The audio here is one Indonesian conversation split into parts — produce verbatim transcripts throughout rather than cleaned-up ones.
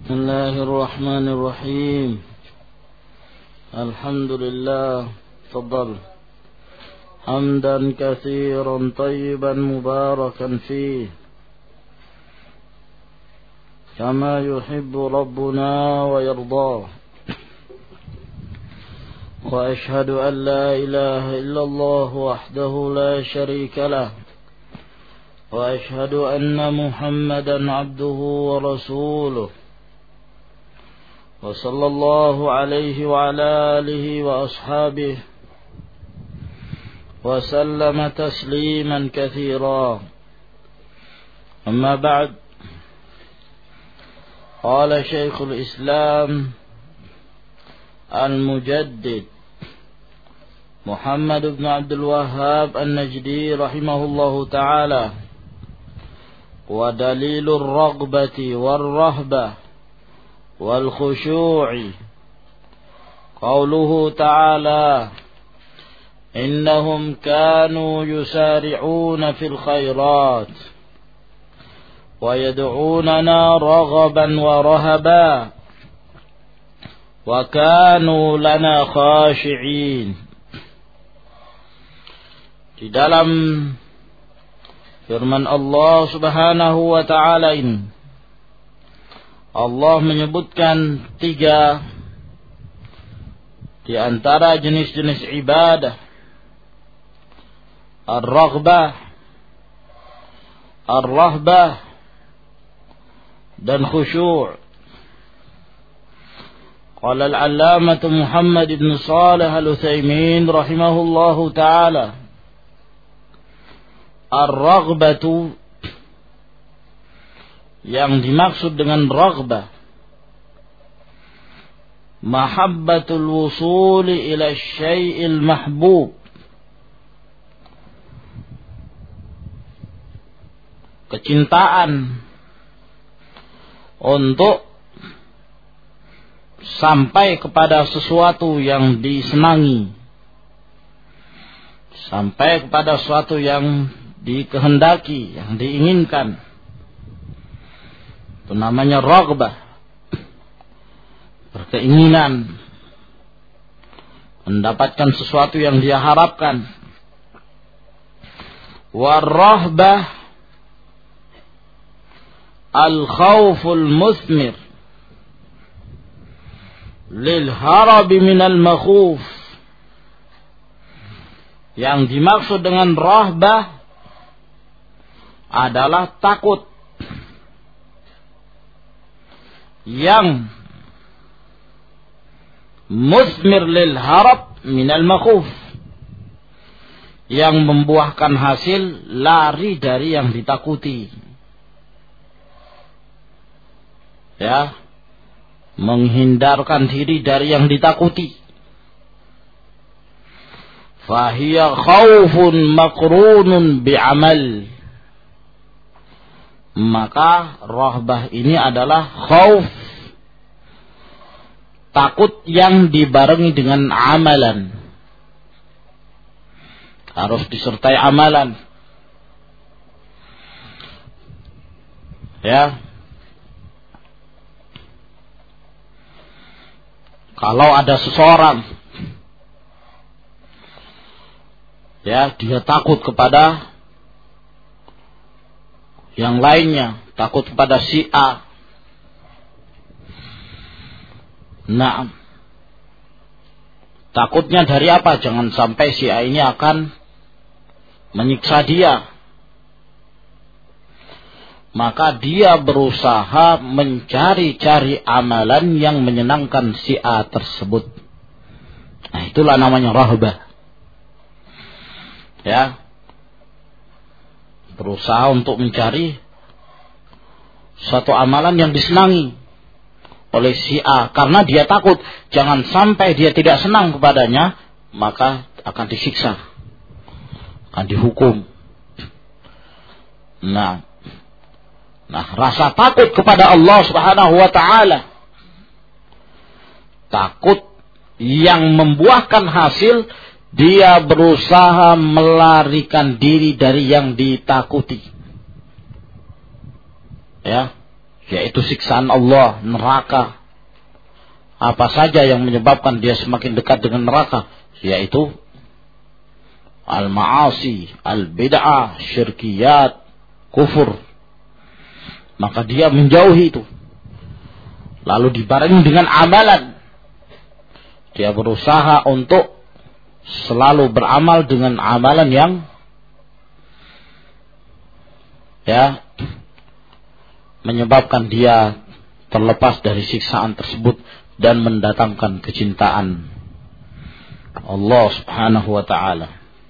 بسم الله الرحمن الرحيم. الحمد لله. تفضل. حمدا كثيرا طيبا مباركا فيه كما يحب ربنا ويرضاه. وأشهد أن لا إله إلا الله وحده لا شريك له، وأشهد أن محمدا عبده ورسوله، وصلى الله عليه وعلى آله وأصحابه وسلم تسليما كثيرا. أما بعد، قال شيخ الإسلام المجدد محمد بن عبد الوهاب النجدي رحمه الله تعالى: ودليل الرغبة والرهبة والخشوع قوله تعالى: إنهم كانوا يسارعون في الخيرات ويدعوننا رغبا ورهبا وكانوا لنا خاشعين. Di dalam firman Allah Subhanahu wa ta'ala ini, Allah menyebutkan tiga di antara jenis-jenis ibadah: ar-raghbah, ar-rahbah, dan khusyu'. Qala al-allamah Muhammad ibn Shalih al-Utsaimin rahimahullahu ta'ala: ar-raghbatu, yang dimaksud dengan raghbah, mahabbatul wusuli ila syai'il mahbub, kecintaan untuk sampai kepada sesuatu yang disenangi, sampai kepada sesuatu yang dikehendaki, yang diinginkan. Itu namanya raghbah, berkeinginan mendapatkan sesuatu yang dia harapkan. Warahbah al-khawful musmir lil harabi minal makhuf. Yang dimaksud dengan rahbah adalah takut yang musmir lil harab minal makhuf, yang membuahkan hasil lari dari yang ditakuti. Ya, menghindarkan diri dari yang ditakuti. Fahiya khawfun makrunun bi'amal. Maka rahbah ini adalah khauf, takut yang dibarengi dengan amalan. Harus disertai amalan. Ya. Kalau ada seseorang, ya, dia takut kepada yang lainnya, takut kepada si A. Nah, takutnya dari apa? Jangan sampai si A ini akan menyiksa dia. Maka dia berusaha mencari-cari amalan yang menyenangkan si A tersebut. Nah, itulah namanya rahbah. Ya, berusaha untuk mencari suatu amalan yang disenangi oleh si A, karena dia takut jangan sampai dia tidak senang kepadanya, maka akan disiksa, akan dihukum. Nah, nah rasa takut kepada Allah Subhanahu wa ta'ala, takut yang membuahkan hasil dia berusaha melarikan diri dari yang ditakuti. Ya, yaitu siksaan Allah, neraka. Apa saja yang menyebabkan dia semakin dekat dengan neraka, yaitu al-ma'asi, al-bid'ah, syirkiyat, kufur. Maka dia menjauhi itu. Lalu dibarengi dengan amalan. Dia berusaha untuk selalu beramal dengan amalan yang ya menyebabkan dia terlepas dari siksaan tersebut dan mendatangkan kecintaan Allah Subhanahu wa ta'ala.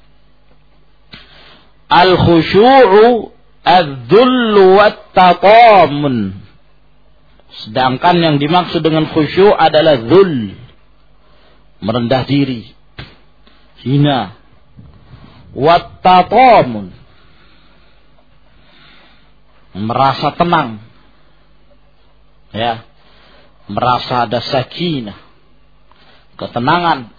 Al-khusyu'u adz-dzullu wat-tatamun. Sedangkan yang dimaksud dengan khusyuk adalah dzul, merendah diri, hina. Wat-tatamun, merasa tenang, ya, merasa ada sakinah, ketenangan.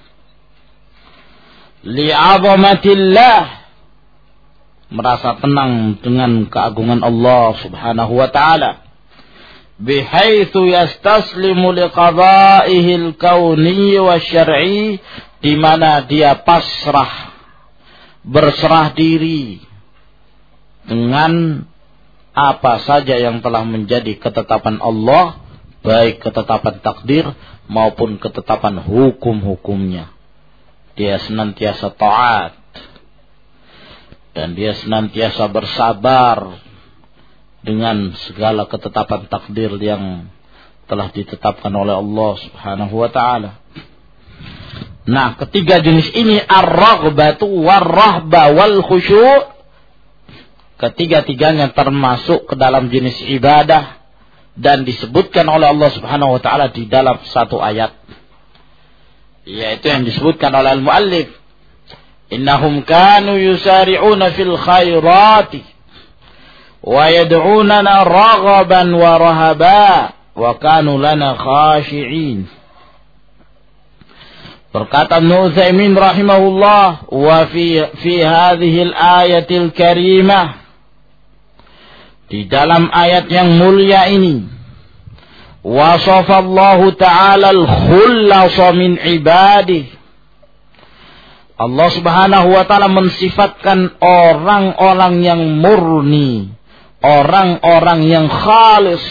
Li'azamatillah, merasa tenang dengan keagungan Allah Subhanahu wa ta'ala. Bihaitsu yastaslimu liqada'ihi al-kauni wa syar'i, di mana dia pasrah, berserah diri dengan apa saja yang telah menjadi ketetapan Allah, baik ketetapan takdir maupun ketetapan hukum-hukumnya. Dia senantiasa taat dan dia senantiasa bersabar dengan segala ketetapan takdir yang telah ditetapkan oleh Allah Subhanahu wa ta'ala. Nah, ketiga jenis ini, ar-raghbatu war-rahba wal khusyu', ketiga-tiganya termasuk ke dalam jenis ibadah dan disebutkan oleh Allah Subhanahu wa ta'ala di dalam satu ayat, yaitu yang disebutkan oleh al-muallif, innahum kanu yusari'una fil khairati wa yad'unana raghaban wa rahaba wa kanu lana khashi'in. Berkata Ibnu Utsaimin rahimahullah, wa fi fi hadhihi al-ayatil karimah, di dalam ayat yang mulia ini, wasafallahu ta'ala al-khullas min ibadihi, Allah Subhanahu wa ta'ala mensifatkan orang-orang yang murni, orang-orang yang khalis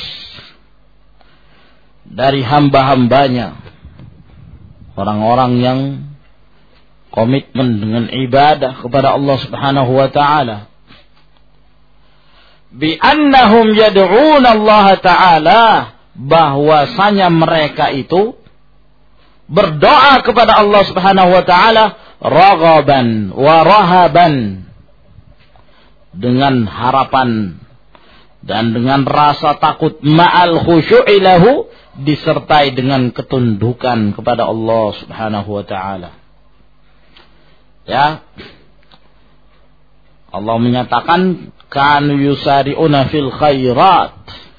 dari hamba-hambanya, orang-orang yang komitmen dengan ibadah kepada Allah Subhanahu wa ta'ala. Bi annahum yad'una Allah ta'ala, bahwasanya mereka itu berdoa kepada Allah Subhanahu wa ta'ala raghaban wa rahaban, dengan harapan dan dengan rasa takut, ma'al khusyu'i lahu, disertai dengan ketundukan kepada Allah Subhanahu wa ta'ala. Ya, Allah menyatakan kanu yusari'una fil khairat,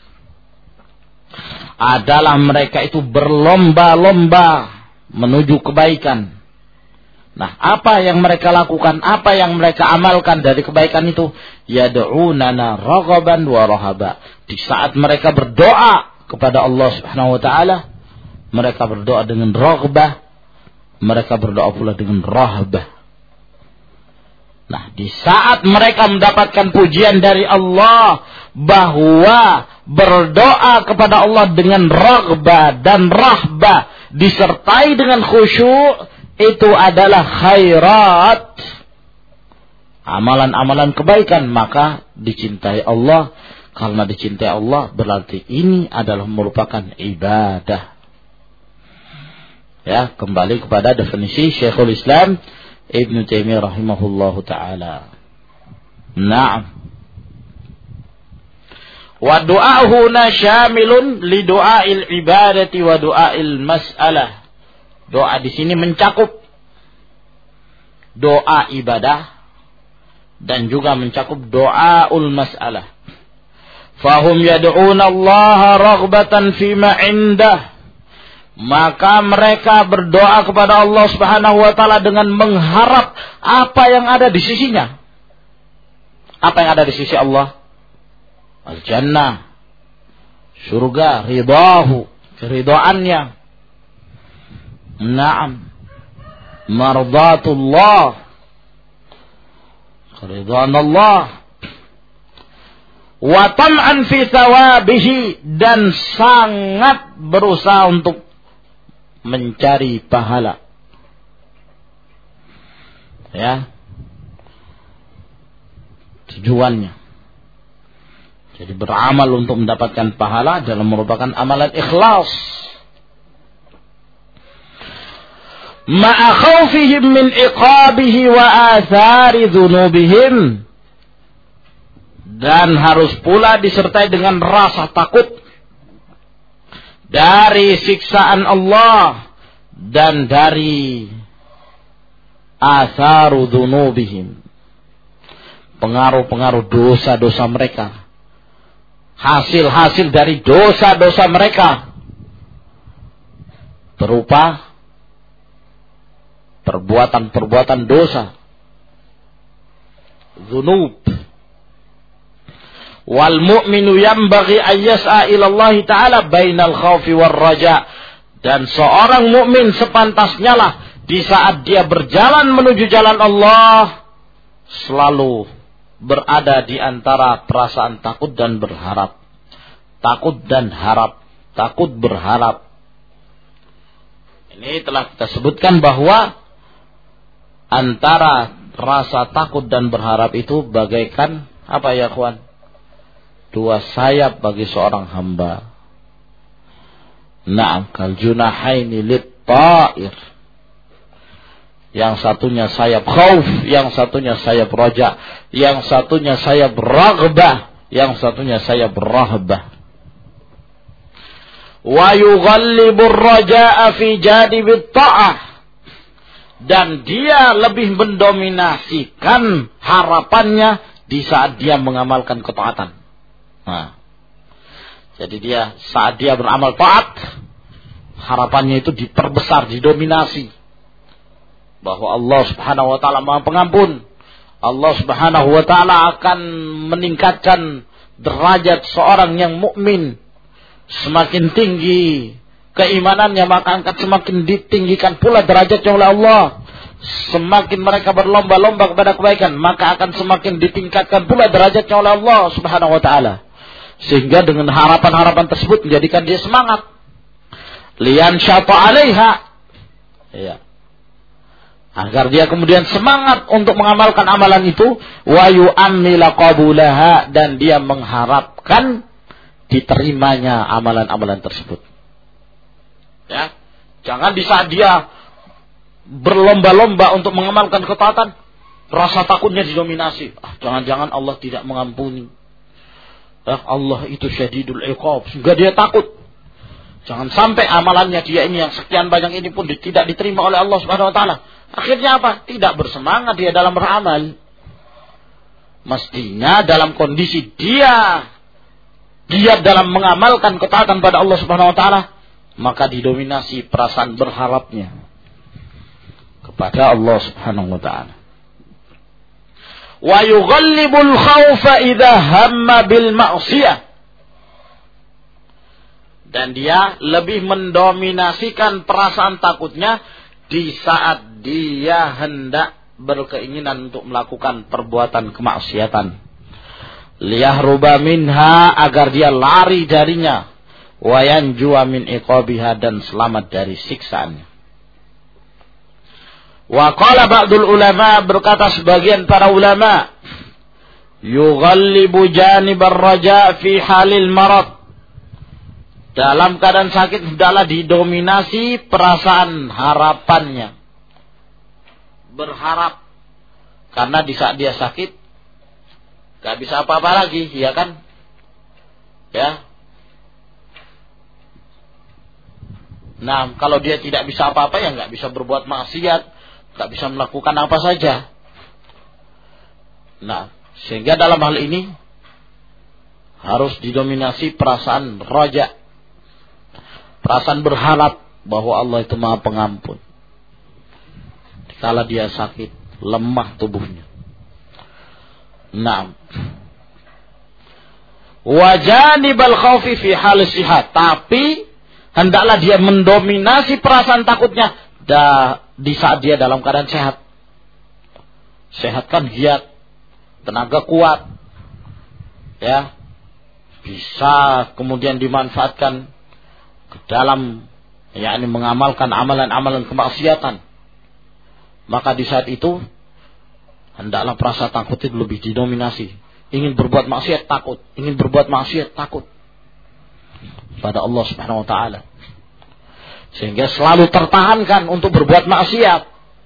adalah mereka itu berlomba-lomba menuju kebaikan. Nah, apa yang mereka lakukan, apa yang mereka amalkan dari kebaikan itu? Yad'unana raghaban wa rahaba. Di saat mereka berdoa kepada Allah Subhanahu wa ta'ala, mereka berdoa dengan raghbah, mereka berdoa pula dengan rahbah. Nah, di saat mereka mendapatkan pujian dari Allah bahwa berdoa kepada Allah dengan raghbah dan rahbah disertai dengan khusyuk, itu adalah khairat, amalan-amalan kebaikan, maka dicintai Allah. Karena dicintai Allah berarti ini adalah merupakan ibadah. Ya, kembali kepada definisi Syekhul Islam Ibnu Taimiyah rahimahullahu taala. Naam. Wa du'ahuna syamilun li du'ail ibadati wa du'ail mas'alah. Doa di sini mencakup doa ibadah dan juga mencakup doaul mas'alah. Fahum yad'una Allah raghbatan fima indah, maka mereka berdoa kepada Allah Subhanahu wa ta'ala dengan mengharap apa yang ada di sisinya. Apa yang ada di sisi Allah? Al-jannah, surga, ridahu, keridoannya. Naam, mardatullah, keridhaan Allah. Wa tam'an fi thawabihi, dan sangat berusaha untuk mencari pahala. Ya, tujuannya. Jadi beramal untuk mendapatkan pahala adalah merupakan amalan ikhlas. Ma'a khawfihim min iqabihi wa athari dhunubihim. Dan harus pula disertai dengan rasa takut dari siksaan Allah dan dari atharu dhunubihim, pengaruh-pengaruh dosa-dosa mereka, hasil-hasil dari dosa-dosa mereka berupa perbuatan-perbuatan dosa, dzunub. Wal mu'minu yanbaghi an yas'a ila Allah Ta'ala bainal khaufi war raja. Dan seorang mukmin sepantasnya lah di saat dia berjalan menuju jalan Allah selalu berada di antara perasaan takut dan berharap. Takut dan harap, takut berharap. Ini telah kita sebutkan bahwa antara rasa takut dan berharap itu bagaikan apa ya kawan? Dua sayap bagi seorang hamba. Na'am, kal junahaini lit ta'ir. Yang satunya sayap khauf, yang satunya sayap raja, yang satunya sayap raghbah, yang satunya sayap rahbah. Wa yughallibur raja'a fi janibit ta'ah. Dan dia lebih mendominasikan harapannya di saat dia mengamalkan ketaatan. Nah, jadi dia saat dia beramal taat, harapannya itu diperbesar, didominasi. Bahwa Allah Subhanahu wa taala Maha Pengampun. Allah Subhanahu wa taala akan meningkatkan derajat seorang yang mukmin. Semakin tinggi keimanannya, maka akan semakin ditinggikan pula derajatnya oleh Allah. Semakin mereka berlomba-lomba kepada kebaikan, maka akan semakin ditingkatkan pula derajatnya oleh Allah Subhanahu wa taala. Sehingga dengan harapan-harapan tersebut menjadikan dia semangat. Lian syata 'alaiha. Ya. Agar dia kemudian semangat untuk mengamalkan amalan itu, wa yu'ammila qabulaha, dan dia mengharapkan diterimanya amalan-amalan tersebut. Ya. Jangan di saat dia berlomba-lomba untuk mengamalkan ketaatan, rasa takutnya didominasi. Ah, jangan-jangan Allah tidak mengampuni. Ah, Allah itu syadidul iqab, sehingga dia takut. Jangan sampai amalannya dia ini yang sekian banyak ini pun tidak diterima oleh Allah Subhanahu wa taala. Akhirnya apa? Tidak bersemangat dia dalam beramal. Mestinya dalam kondisi dia giat dalam mengamalkan ketaatan pada Allah Subhanahu wa taala, maka didominasi perasaan berharapnya kepada Allah Subhanahu wa taala. Wa yughallibul khaufa idza hamma bil ma'siyah. Dan dia lebih mendominasikan perasaan takutnya di saat dia hendak berkeinginan untuk melakukan perbuatan kemaksiatan. Liyahruba minha, agar dia lari darinya. Wa yanjuwa min iqabiha, dan selamat dari siksaannya. Wa qala ba'dul ulama, berkata sebagian para ulama, yughallibu janibar raja fi halil marad. Dalam keadaan sakit hendaklah didominasi perasaan harapannya. Berharap. Karena di saat dia sakit gak bisa apa-apa lagi, ya kan? Ya. Nah, kalau dia tidak bisa apa-apa, ya gak bisa berbuat maksiat, gak bisa melakukan apa saja. Nah, sehingga dalam hal ini harus didominasi perasaan raja. Perasaan berharap bahwa Allah itu Maha Pengampun. Kala dia sakit, lemah tubuhnya. Nah, wa janibal khaufi fi hal sihat, tapi hendaklah dia mendominasi perasaan takutnya di saat dia dalam keadaan sehat. Sehat kan giat, tenaga kuat, ya, bisa kemudian dimanfaatkan ke dalam, yakni mengamalkan amalan-amalan kemaksiatan. Maka di saat itu hendaklah perasaan takut itu lebih didominasi. Ingin berbuat maksiat takut, ingin berbuat maksiat takut pada Allah Subhanahu wa taala. Sehingga selalu tertahankan untuk berbuat maksiat.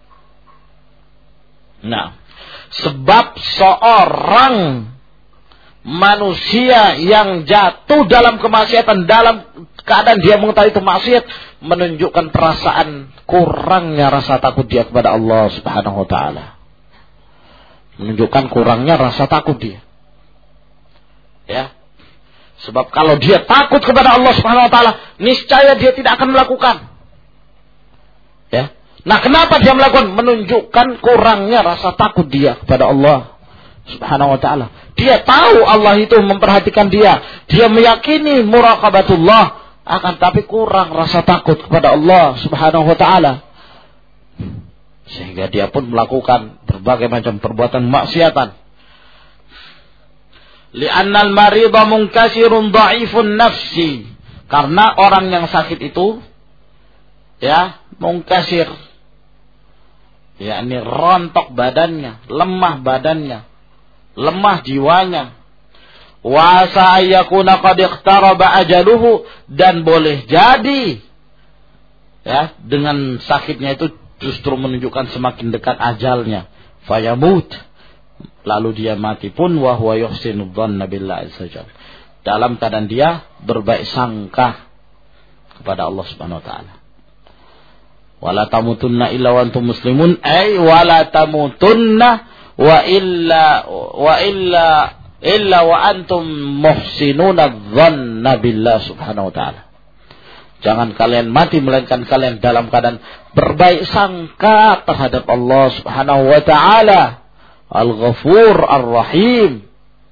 Nah, sebab seorang manusia yang jatuh dalam kemaksiatan, dalam keadaan dia mengetahui itu maksiat, menunjukkan perasaan kurangnya rasa takut dia kepada Allah Subhanahu wa taala. Menunjukkan kurangnya rasa takut dia. Ya. Sebab kalau dia takut kepada Allah Subhanahu wa taala, niscaya dia tidak akan melakukan. Ya. Nah, kenapa dia melakukan? Menunjukkan kurangnya rasa takut dia kepada Allah Subhanahu wa taala. Dia tahu Allah itu memperhatikan dia, dia meyakini muraqabatullah, akan tapi kurang rasa takut kepada Allah Subhanahu wa taala. Sehingga dia pun melakukan berbagai macam perbuatan maksiatan. Li'annal marida munkasirun dha'ifun nafsi. Karena orang yang sakit itu, ya, munkasir, yakni rontok badannya, lemah badannya, lemah jiwanya. Wa sa'ayakuna qad iqtaraba ajaluhu, dan boleh jadi, ya, dengan sakitnya itu justru menunjukkan semakin dekat ajalnya. Fayamut, lalu dia mati pun wa huwa yuhsinu dhanna billahi azza wajalla, dalam keadaan dia berbaik sangka kepada Allah Subhanahu wa taala. Wala tamutunna illa wa antum muslimun, ay wala tamutunna wa illa wa illa illa wa antum muhsinuna dhanna billahi subhanahu wa taala. Jangan kalian mati melainkan kalian dalam keadaan berbaik sangka terhadap Allah Subhanahu wa taala, Al-Ghafur Ar-Rahim.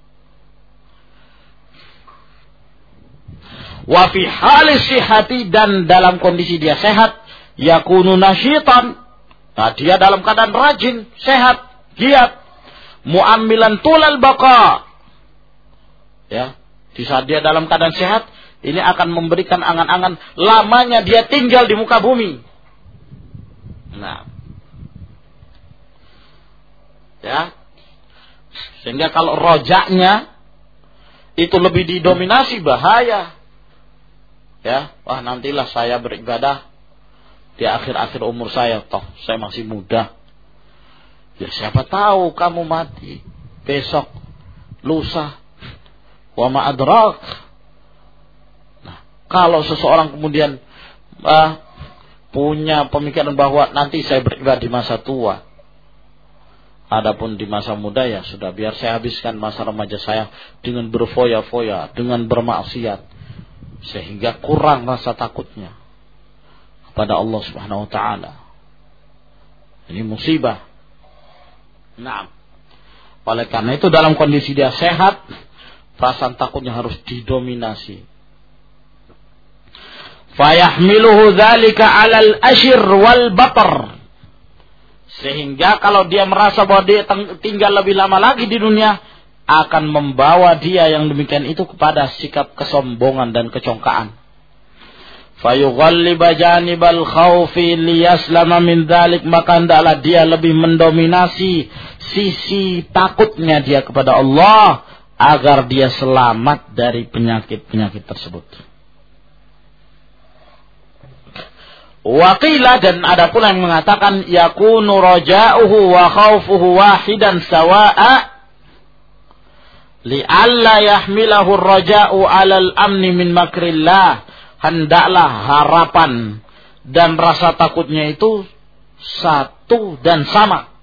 Wa fi halis sihati, dan dalam kondisi dia sehat, yakunu nasyitan. Nah, dia dalam keadaan rajin, sehat, giat, mu'ammilan tulal baqa. Ya, di saat dia dalam keadaan sehat, ini akan memberikan angan-angan lamanya dia tinggal di muka bumi. Nah, ya, sehingga kalau rojaknya itu lebih didominasi, bahaya. Ya, wah nantilah saya beribadah di akhir-akhir umur saya, toh saya masih muda. Ya siapa tahu kamu mati besok, lusa, wa ma adrak. Nah, kalau seseorang kemudian uh, punya pemikiran bahwa nanti saya beribadah di masa tua, adapun di masa muda ya sudah, biar saya habiskan masa remaja saya dengan berfoya-foya, dengan bermaksiat, sehingga kurang rasa takutnya kepada Allah Subhanahu wa taala. Ini musibah. Nah, oleh karena itu dalam kondisi dia sehat, perasaan takutnya harus didominasi. Fayahmiluhu dzalika 'alal ashir wal batar. Sehingga kalau dia merasa bahwa dia tinggal lebih lama lagi di dunia, akan membawa dia yang demikian itu kepada sikap kesombongan dan kecongkaan. Fayughalliba janibal khaufi liyaslama min dzalik, maka hendaklah dia lebih mendominasi sisi takutnya dia kepada Allah agar dia selamat dari penyakit-penyakit tersebut. Waqila, dan ada pula yang mengatakan yakunu raja'uhu wa khaufuhu wahidan sawa'a li'alla yahmilahu ar-raja'u 'alal amni min makrillah. Hendaklah harapan dan rasa takutnya itu satu dan sama,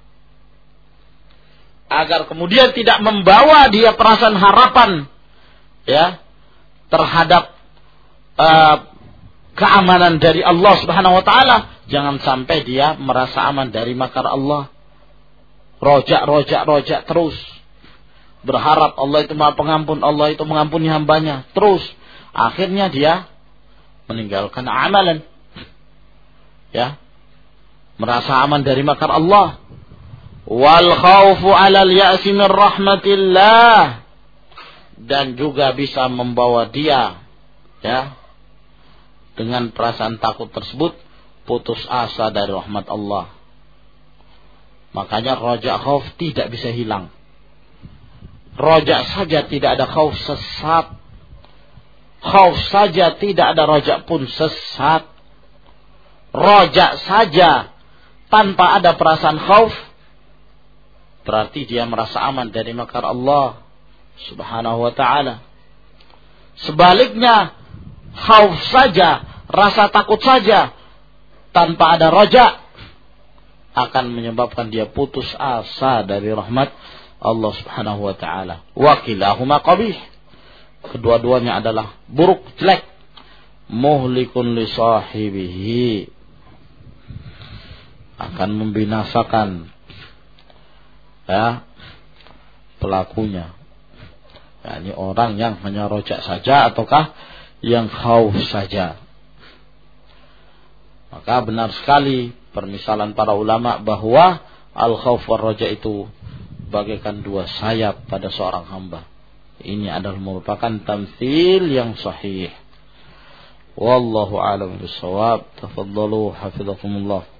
agar kemudian tidak membawa dia perasaan harapan, ya, terhadap uh, keamanan dari Allah Subhanahu wa taala. Jangan sampai dia merasa aman dari makar Allah. Rojak, rojak, rojak terus. berharap Allah itu Maha Pengampun, Allah itu mengampuni hambanya, terus akhirnya dia meninggalkan amalan, ya, merasa aman dari makar Allah. Wal khaufu 'alal ya'si min rahmatillah, dan juga bisa membawa dia, ya, dengan perasaan takut tersebut putus asa dari rahmat Allah. Makanya roja khauf tidak bisa hilang. Roja saja tidak ada khauf sesat. Khauf saja tidak ada roja pun sesat. Roja saja tanpa ada perasaan khauf, berarti dia merasa aman dari makar Allah subhanahu wa ta'ala. Sebaliknya, khauf saja, rasa takut saja tanpa ada roja akan menyebabkan dia putus asa dari rahmat Allah subhanahu wa ta'ala. Wa kilahuma qabih, kedua-duanya adalah buruk, jelek. Muhlikun li sahibihi, akan membinasakan, ya, pelakunya. Ya, ini orang yang hanya rojak saja ataukah yang khauf saja. Maka benar sekali permisalan para ulama bahwa al-khauf war roja itu bagaikan dua sayap pada seorang hamba. Ini adalah merupakan tamtsil yang sahih. Wallahu a'lam bishawab. Tafaddalu hafizakumullah.